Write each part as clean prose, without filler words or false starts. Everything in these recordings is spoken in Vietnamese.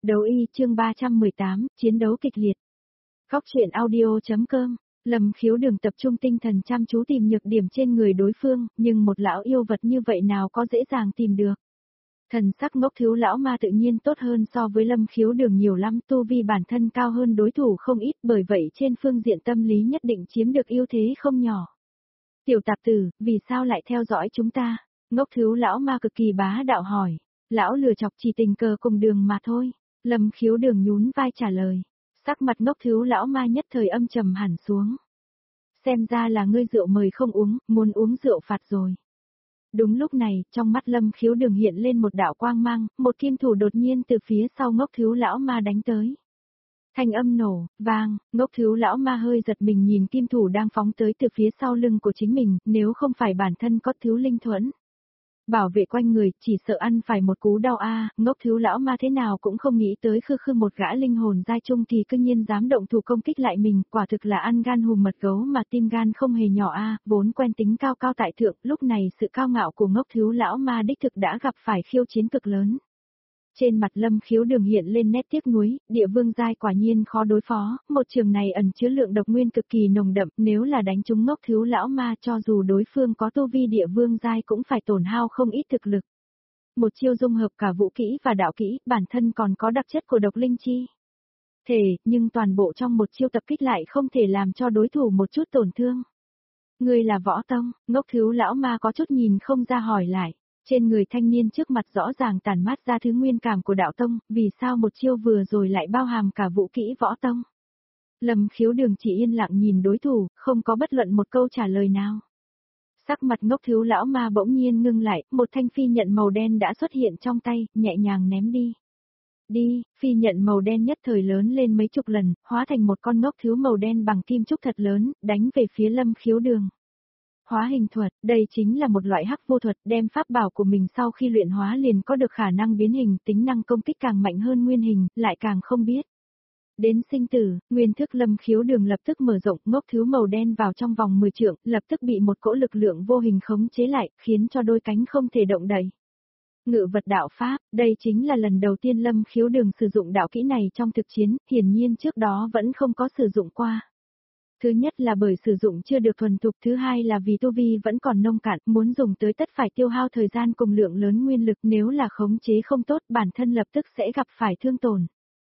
Đấu y chương 318, chiến đấu kịch liệt. Góc truyện audio.com. Lâm Khiếu Đường tập trung tinh thần chăm chú tìm nhược điểm trên người đối phương, nhưng một lão yêu vật như vậy nào có dễ dàng tìm được. Thần sắc ngốc thiếu lão ma tự nhiên tốt hơn so với Lâm Khiếu Đường nhiều lắm, tu vi bản thân cao hơn đối thủ không ít, bởi vậy trên phương diện tâm lý nhất định chiếm được ưu thế không nhỏ. Tiểu tạp tử, vì sao lại theo dõi chúng ta? Ngốc thiếu lão ma cực kỳ bá đạo hỏi. Lão lừa chọc chỉ tình cờ cùng đường mà thôi. Lâm Khiếu Đường nhún vai trả lời. Sắc mặt ngốc thiếu lão ma nhất thời âm trầm hẳn xuống. Xem ra là ngươi rượu mời không uống, muốn uống rượu phạt rồi. Đúng lúc này, trong mắt Lâm Khiếu Đường hiện lên một đạo quang mang, một kim thủ đột nhiên từ phía sau ngốc thiếu lão ma đánh tới. Thanh âm nổ, vang, ngốc thiếu lão ma hơi giật mình nhìn kim thủ đang phóng tới từ phía sau lưng của chính mình, nếu không phải bản thân có thiếu linh thuẫn. Bảo vệ quanh người, chỉ sợ ăn phải một cú đau ngốc thiếu lão ma thế nào cũng không nghĩ tới khư một gã linh hồn giai trung kỳ cư nhiên dám động thủ công kích lại mình, quả thực là ăn gan hùm mật gấu mà tim gan không hề nhỏ vốn quen tính cao cao tại thượng, lúc này sự cao ngạo của ngốc thiếu lão ma đích thực đã gặp phải khiêu chiến cực lớn. Trên mặt Lâm Khiếu Đường hiện lên nét tiếc nuối, địa vương giai quả nhiên khó đối phó, một trường này ẩn chứa lượng độc nguyên cực kỳ nồng đậm, nếu là đánh trúng ngốc thiếu lão ma cho dù đối phương có tu vi địa vương giai cũng phải tổn hao không ít thực lực. Một chiêu dung hợp cả vũ kỹ và đạo kỹ, bản thân còn có đặc chất của độc linh chi. Nhưng toàn bộ trong một chiêu tập kích lại không thể làm cho đối thủ một chút tổn thương. Người là võ tông, ngốc thiếu lão ma có chút nhìn không ra hỏi lại. Trên người thanh niên trước mặt rõ ràng tản mát ra thứ nguyên cảm của đạo tông, vì sao một chiêu vừa rồi lại bao hàm cả vũ kỹ võ tông. Lâm Khiếu Đường chỉ yên lặng nhìn đối thủ, không có bất luận một câu trả lời nào. Sắc mặt ngốc thiếu lão ma bỗng nhiên ngưng lại, một thanh phi nhận màu đen đã xuất hiện trong tay, nhẹ nhàng ném đi. Đi, phi nhận màu đen nhất thời lớn lên mấy chục lần, hóa thành một con ngốc thiếu màu đen bằng kim trúc thật lớn, đánh về phía Lâm Khiếu Đường. Hóa hình thuật, đây chính là một loại hắc vô thuật, đem pháp bảo của mình sau khi luyện hóa liền có được khả năng biến hình, tính năng công kích càng mạnh hơn nguyên hình, lại càng không biết. Đến sinh tử, nguyên thức Lâm Khiếu Đường lập tức mở rộng, ngốc thiếu màu đen vào trong vòng 10 trượng, lập tức bị một cỗ lực lượng vô hình khống chế lại, khiến cho đôi cánh không thể động đậy. Ngự vật đạo pháp, đây chính là lần đầu tiên Lâm Khiếu Đường sử dụng đạo kỹ này trong thực chiến, hiển nhiên trước đó vẫn không có sử dụng qua. Thứ nhất là bởi sử dụng chưa được thuần thục, thứ hai là vì tu vi vẫn còn nông cạn, muốn dùng tới tất phải tiêu hao thời gian cùng lượng lớn nguyên lực, nếu là khống chế không tốt bản thân lập tức sẽ gặp phải thương tổn.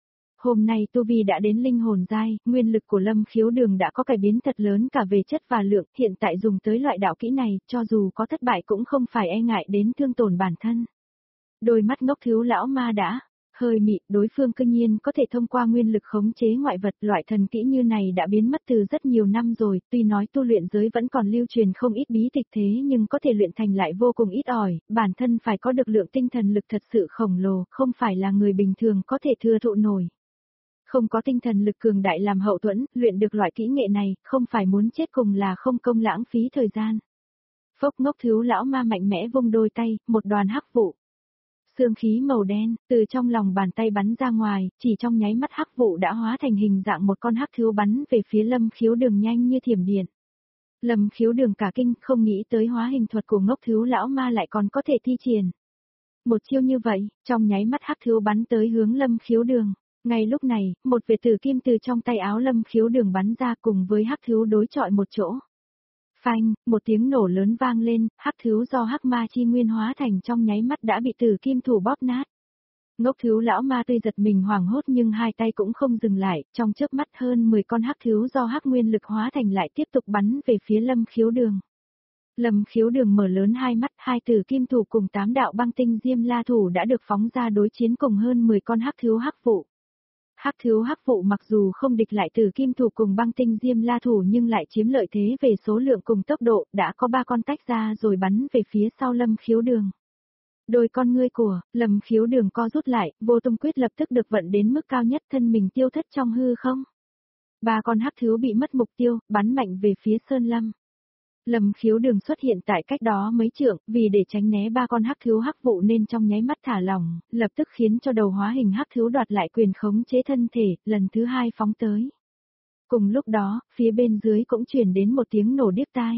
Hôm nay tu vi đã đến linh hồn giai, nguyên lực của Lâm Khiếu Đường đã có cải biến thật lớn cả về chất và lượng, hiện tại dùng tới loại đạo kỹ này, cho dù có thất bại cũng không phải e ngại đến thương tổn bản thân. Đôi mắt ngốc thiếu lão ma đã hơi mị, đối phương cư nhiên có thể thông qua nguyên lực khống chế ngoại vật, loại thần kỹ như này đã biến mất từ rất nhiều năm rồi, tuy nói tu luyện giới vẫn còn lưu truyền không ít bí tịch thế nhưng có thể luyện thành lại vô cùng ít ỏi, bản thân phải có được lượng tinh thần lực thật sự khổng lồ, không phải là người bình thường có thể thừa thụ nổi. Không có tinh thần lực cường đại làm hậu thuẫn, luyện được loại kỹ nghệ này, không phải muốn chết cùng là không công lãng phí thời gian. Phốc ngốc thiếu lão ma mạnh mẽ vung đôi tay, một đoàn hắc vụ. Sương khí màu đen, từ trong lòng bàn tay bắn ra ngoài, chỉ trong nháy mắt hắc vụ đã hóa thành hình dạng một con hắc thiếu bắn về phía Lâm Khiếu Đường nhanh như thiểm điện. Lâm Khiếu Đường cả kinh, không nghĩ tới hóa hình thuật của ngốc thiếu lão ma lại còn có thể thi triển. Một chiêu như vậy, trong nháy mắt hắc thiếu bắn tới hướng Lâm Khiếu Đường. Ngay lúc này, một vệt tử kim từ trong tay áo Lâm Khiếu Đường bắn ra cùng với hắc thiếu đối chọi một chỗ. Phanh, một tiếng nổ lớn vang lên, hắc thiếu do hắc ma chi nguyên hóa thành trong nháy mắt đã bị tử kim thủ bóp nát. Ngốc thiếu lão ma tuy giật mình hoảng hốt nhưng hai tay cũng không dừng lại, trong chớp mắt hơn 10 con hắc thiếu do hắc nguyên lực hóa thành lại tiếp tục bắn về phía Lâm Khiếu Đường. Lâm Khiếu Đường mở lớn hai mắt, hai tử kim thủ cùng 8 đạo băng tinh diêm la thủ đã được phóng ra đối chiến cùng hơn 10 con hắc thiếu hắc vụ. Hắc thiếu hắc vụ mặc dù không địch lại tử kim thủ cùng băng tinh diêm la thủ nhưng lại chiếm lợi thế về số lượng cùng tốc độ, đã có 3 con tách ra rồi bắn về phía sau Lâm Khiếu Đường. Đôi con ngươi của Lâm Khiếu Đường co rút lại, vô tung quyết lập tức được vận đến mức cao nhất, thân mình tiêu thất trong hư không. 3 con hắc thiếu bị mất mục tiêu, bắn mạnh về phía Sơn Lâm. Lâm Khiếu Đường xuất hiện tại cách đó mấy trượng, vì để tránh né 3 con hắc thiếu hắc vụ nên trong nháy mắt thả lỏng, lập tức khiến cho đầu hóa hình hắc thiếu đoạt lại quyền khống chế thân thể, lần thứ 2 phóng tới. Cùng lúc đó, phía bên dưới cũng truyền đến một tiếng nổ điếc tai.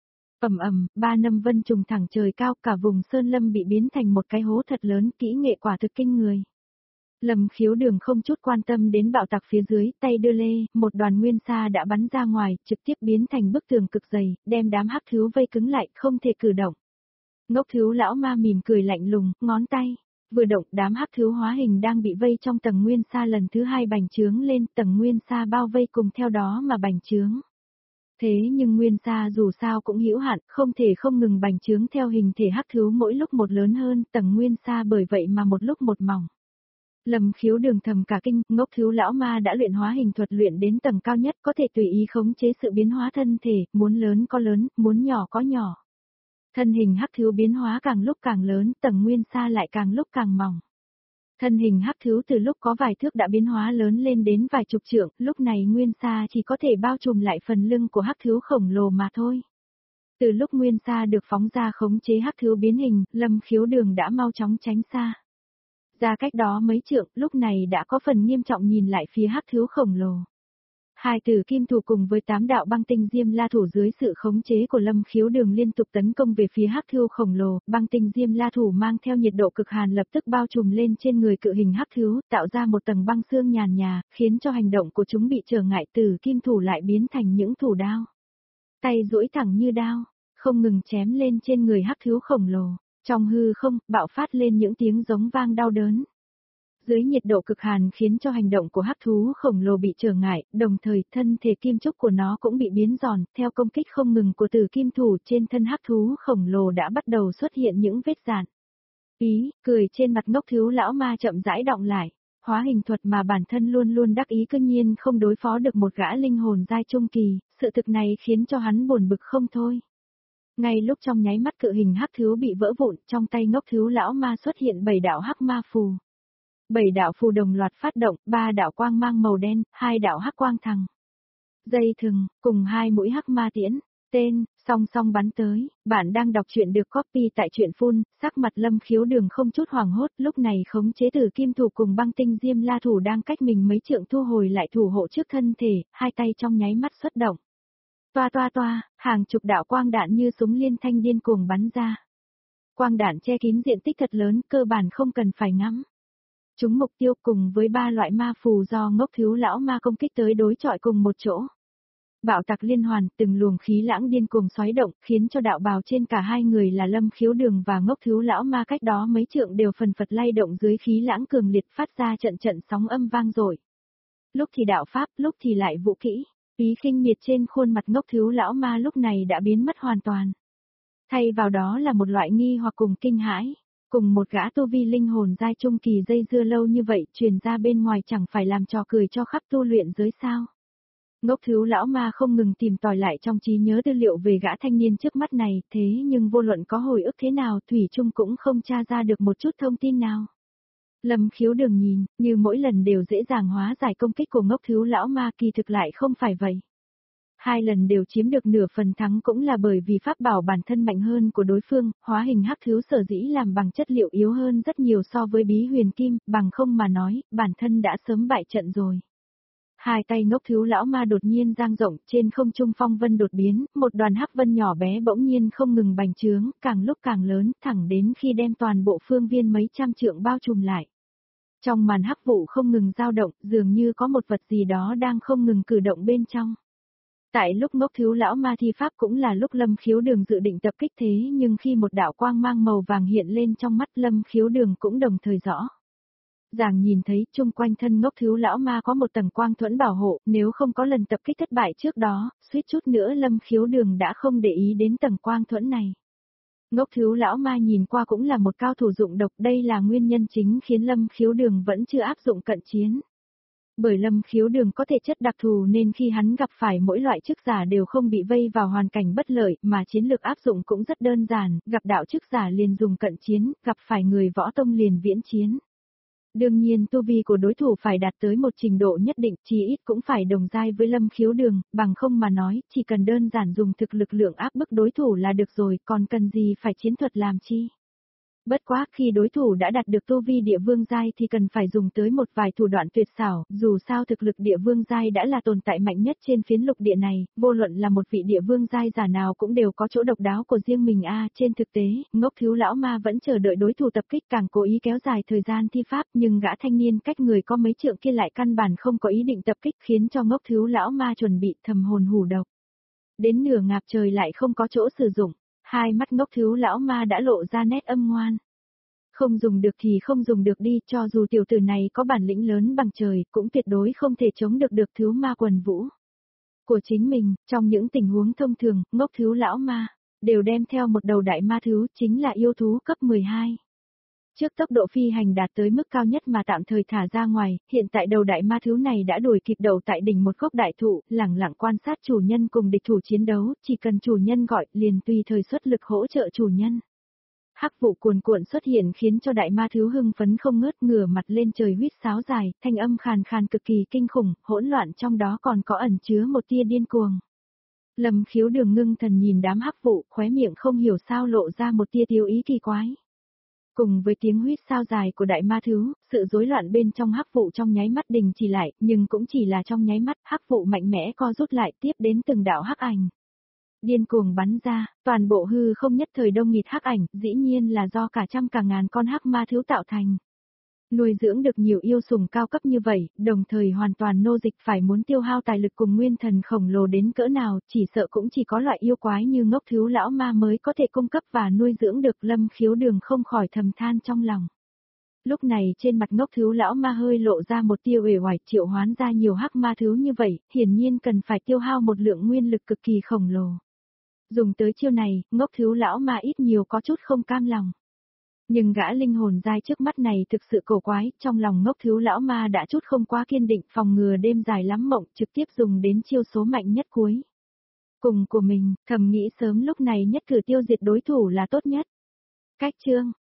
Ầm ầm, 3 nâm vân trùng thẳng trời cao, cả vùng Sơn Lâm bị biến thành một cái hố thật lớn, kỹ nghệ quả thực kinh người. Lâm Khiếu Đường không chút quan tâm đến bạo tạc phía dưới, tay đưa lê, một đoàn nguyên sa đã bắn ra ngoài, trực tiếp biến thành bức tường cực dày, đem đám hắc thứu vây cứng lại, không thể cử động. Ngốc thứu lão ma mỉm cười lạnh lùng, ngón tay vừa động, đám hắc thứu hóa hình đang bị vây trong tầng nguyên sa lần thứ hai bành trướng lên, tầng nguyên sa bao vây cùng theo đó mà bành trướng. Thế nhưng nguyên sa dù sao cũng hữu hạn, không thể không ngừng bành trướng theo hình thể hắc thứu mỗi lúc một lớn hơn, tầng nguyên sa bởi vậy mà một lúc một mỏng. Lâm Khiếu Đường thầm cả kinh, ngốc thứu lão ma đã luyện hóa hình thuật luyện đến tầng cao nhất, có thể tùy ý khống chế sự biến hóa thân thể, muốn lớn có lớn, muốn nhỏ có nhỏ. Thân hình hắc thứu biến hóa càng lúc càng lớn, tầng nguyên sa lại càng lúc càng mỏng. Thân hình hắc thứu từ lúc có vài thước đã biến hóa lớn lên đến vài chục trượng, lúc này nguyên sa chỉ có thể bao trùm lại phần lưng của hắc thứu khổng lồ mà thôi. Từ lúc nguyên sa được phóng ra khống chế hắc thứu biến hình, Lâm Khiếu Đường đã mau chóng tránh xa. Ra cách đó mấy trượng, lúc này đã có phần nghiêm trọng nhìn lại phía hắc thứu khổng lồ. Hai tử kim thủ cùng với 8 đạo băng tinh diêm la thủ dưới sự khống chế của Lâm Khiếu Đường liên tục tấn công về phía hắc thứu khổng lồ, băng tinh diêm la thủ mang theo nhiệt độ cực hàn lập tức bao trùm lên trên người cự hình hắc thứu, tạo ra một tầng băng xương nhàn nhà, khiến cho hành động của chúng bị trở ngại, tử kim thủ lại biến thành những thủ đao. Tay duỗi thẳng như đao, không ngừng chém lên trên người hắc thứu khổng lồ, trong hư không, bạo phát lên những tiếng giống vang đau đớn. Dưới nhiệt độ cực hàn khiến cho hành động của hắc thú khổng lồ bị trở ngại, đồng thời thân thể kim trúc của nó cũng bị biến giòn, theo công kích không ngừng của tử kim thủ trên thân hắc thú khổng lồ đã bắt đầu xuất hiện những vết rạn. Cười trên mặt ngốc thứu lão ma chậm rãi đọng lại, hóa hình thuật mà bản thân luôn luôn đắc ý, cư nhiên không đối phó được một gã linh hồn giai trung kỳ, sự thực này khiến cho hắn buồn bực không thôi. Ngay lúc trong nháy mắt cự hình hắc thú bị vỡ vụn, trong tay ngốc thứu lão ma xuất hiện 7 đạo hắc ma phù. 7 đạo phù đồng loạt phát động, 3 đạo quang mang màu đen, 2 đạo hắc quang thằng. Dây thừng, cùng 2 mũi hắc ma tiễn, tên, song song bắn tới. Bạn đang đọc truyện được copy tại truyện phun, sắc mặt Lâm Khiếu Đường không chút hoảng hốt, lúc này khống chế tử kim thủ cùng băng tinh diêm la thủ đang cách mình mấy trượng thu hồi lại thủ hộ trước thân thể, hai tay trong nháy mắt xuất động. Toa, hàng chục đạo quang đạn như súng liên thanh điên cuồng bắn ra. Quang đạn che kín diện tích thật lớn, cơ bản không cần phải ngắm. Chúng mục tiêu cùng với 3 loại ma phù do ngốc thứu lão ma công kích tới đối chọi cùng một chỗ. Bạo tạc liên hoàn, từng luồng khí lãng điên cuồng xoáy động, khiến cho đạo bào trên cả hai người là Lâm Khiếu Đường và ngốc thứu lão ma cách đó mấy trượng đều phần phật lay động dưới khí lãng cường liệt, phát ra trận trận sóng âm vang dội. Lúc thì đạo pháp, lúc thì lại vũ kỹ, ý khinh miệt trên khuôn mặt ngốc thứu lão ma lúc này đã biến mất hoàn toàn. Thay vào đó là một loại nghi hoặc cùng kinh hãi. Cùng một gã tu vi linh hồn giai trung kỳ dây dưa lâu như vậy, truyền ra bên ngoài chẳng phải làm trò cười cho khắp tu luyện giới sao. Ngốc thứu lão ma không ngừng tìm tòi lại trong trí nhớ tư liệu về gã thanh niên trước mắt này, thế nhưng vô luận có hồi ức thế nào, thủy chung cũng không tra ra được một chút thông tin nào. Lâm Khiếu Đường nhìn, như mỗi lần đều dễ dàng hóa giải công kích của ngốc thứu lão ma, kỳ thực lại không phải vậy. 2 lần đều chiếm được nửa phần thắng cũng là bởi vì pháp bảo bản thân mạnh hơn của đối phương, hóa hình hắc thứu sở dĩ làm bằng chất liệu yếu hơn rất nhiều so với bí huyền kim, bằng không mà nói, bản thân đã sớm bại trận rồi. Hai tay ngốc thứu lão ma đột nhiên dang rộng, trên không trung phong vân đột biến, một đoàn hắc vân nhỏ bé bỗng nhiên không ngừng bành trướng, càng lúc càng lớn, thẳng đến khi đem toàn bộ phương viên mấy trăm trượng bao trùm lại. Trong màn hắc vụ không ngừng dao động, dường như có một vật gì đó đang không ngừng cử động bên trong. Tại lúc ngốc thứu lão ma thi pháp cũng là lúc Lâm Khiếu Đường dự định tập kích, thế nhưng khi một đạo quang mang màu vàng hiện lên trong mắt Lâm Khiếu Đường cũng đồng thời rõ. Ràng nhìn thấy chung quanh thân ngốc thứu lão ma có một tầng quang thuẫn bảo hộ, nếu không có lần tập kích thất bại trước đó, suýt chút nữa Lâm Khiếu Đường đã không để ý đến tầng quang thuẫn này. Ngốc thứu lão ma nhìn qua cũng là một cao thủ dụng độc, đây là nguyên nhân chính khiến Lâm Khiếu Đường vẫn chưa áp dụng cận chiến. Bởi Lâm Khiếu Đường có thể chất đặc thù nên khi hắn gặp phải mỗi loại chức giả đều không bị vây vào hoàn cảnh bất lợi, mà chiến lược áp dụng cũng rất đơn giản, gặp đạo chức giả liền dùng cận chiến, gặp phải người võ tông liền viễn chiến. Đương nhiên tu vi của đối thủ phải đạt tới một trình độ nhất định, chí ít cũng phải đồng giai với Lâm Khiếu Đường, bằng không mà nói, chỉ cần đơn giản dùng thực lực lượng áp bức đối thủ là được rồi, còn cần gì phải chiến thuật làm chi. Bất quá khi đối thủ đã đạt được tu vi địa vương giai thì cần phải dùng tới một vài thủ đoạn tuyệt xảo, dù sao thực lực địa vương giai đã là tồn tại mạnh nhất trên phiến lục địa này, vô luận là một vị địa vương giai giả nào cũng đều có chỗ độc đáo của riêng mình trên thực tế, ngốc thiếu lão ma vẫn chờ đợi đối thủ tập kích càng cố ý kéo dài thời gian thi pháp nhưng gã thanh niên cách người có mấy trượng kia lại căn bản không có ý định tập kích khiến cho ngốc thiếu lão ma chuẩn bị thầm hồn hủ độc. Đến nửa ngạp trời lại không có chỗ sử dụng, hai mắt ngốc thiếu lão ma đã lộ ra nét âm ngoan. Không dùng được thì không dùng được đi, cho dù tiểu tử này có bản lĩnh lớn bằng trời, cũng tuyệt đối không thể chống được thiếu ma quần vũ của chính mình. Trong những tình huống thông thường, ngốc thiếu lão ma đều đem theo một đầu đại ma thú, chính là yêu thú cấp 12. Trước tốc độ phi hành đạt tới mức cao nhất mà tạm thời thả ra ngoài, hiện tại đầu đại ma thú này đã đuổi kịp đầu tại đỉnh một gốc đại thụ, lẳng lặng quan sát chủ nhân cùng địch thủ chiến đấu, chỉ cần chủ nhân gọi, liền tùy thời xuất lực hỗ trợ chủ nhân. Hắc vụ cuồn cuộn xuất hiện khiến cho đại ma thú hưng phấn không ngớt, ngửa mặt lên trời huýt sáo dài, thanh âm khàn khàn cực kỳ kinh khủng, hỗn loạn trong đó còn có ẩn chứa một tia điên cuồng. Lâm Khiếu Đường ngưng thần nhìn đám hắc vụ, khóe miệng không hiểu sao lộ ra một tia tiêu ý kỳ quái. Cùng với tiếng huýt sao dài của đại ma thú, sự rối loạn bên trong hắc vụ trong nháy mắt đình chỉ lại, nhưng cũng chỉ là trong nháy mắt, hắc vụ mạnh mẽ co rút lại tiếp đến từng đạo hắc ảnh. Điên cuồng bắn ra, toàn bộ hư không nhất thời đông nghịt hắc ảnh, dĩ nhiên là do cả trăm cả ngàn con hắc ma thú tạo thành. Nuôi dưỡng được nhiều yêu sủng cao cấp như vậy, đồng thời hoàn toàn nô dịch phải muốn tiêu hao tài lực cùng nguyên thần khổng lồ đến cỡ nào, chỉ sợ cũng chỉ có loại yêu quái như ngốc thiếu lão ma mới có thể cung cấp và nuôi dưỡng được. Lâm Khiếu Đường không khỏi thầm than trong lòng. Lúc này trên mặt ngốc thiếu lão ma hơi lộ ra một tia uể oải, triệu hoán ra nhiều hắc ma thú như vậy, hiển nhiên cần phải tiêu hao một lượng nguyên lực cực kỳ khổng lồ. Dùng tới chiêu này, ngốc thiếu lão ma ít nhiều có chút không cam lòng. Nhưng gã linh hồn dai trước mắt này thực sự cổ quái, trong lòng ngốc thiếu lão ma đã chút không quá kiên định, phòng ngừa đêm dài lắm mộng, trực tiếp dùng đến chiêu số mạnh nhất cuối cùng của mình, thầm nghĩ sớm lúc này nhất cử tiêu diệt đối thủ là tốt nhất. Cách chương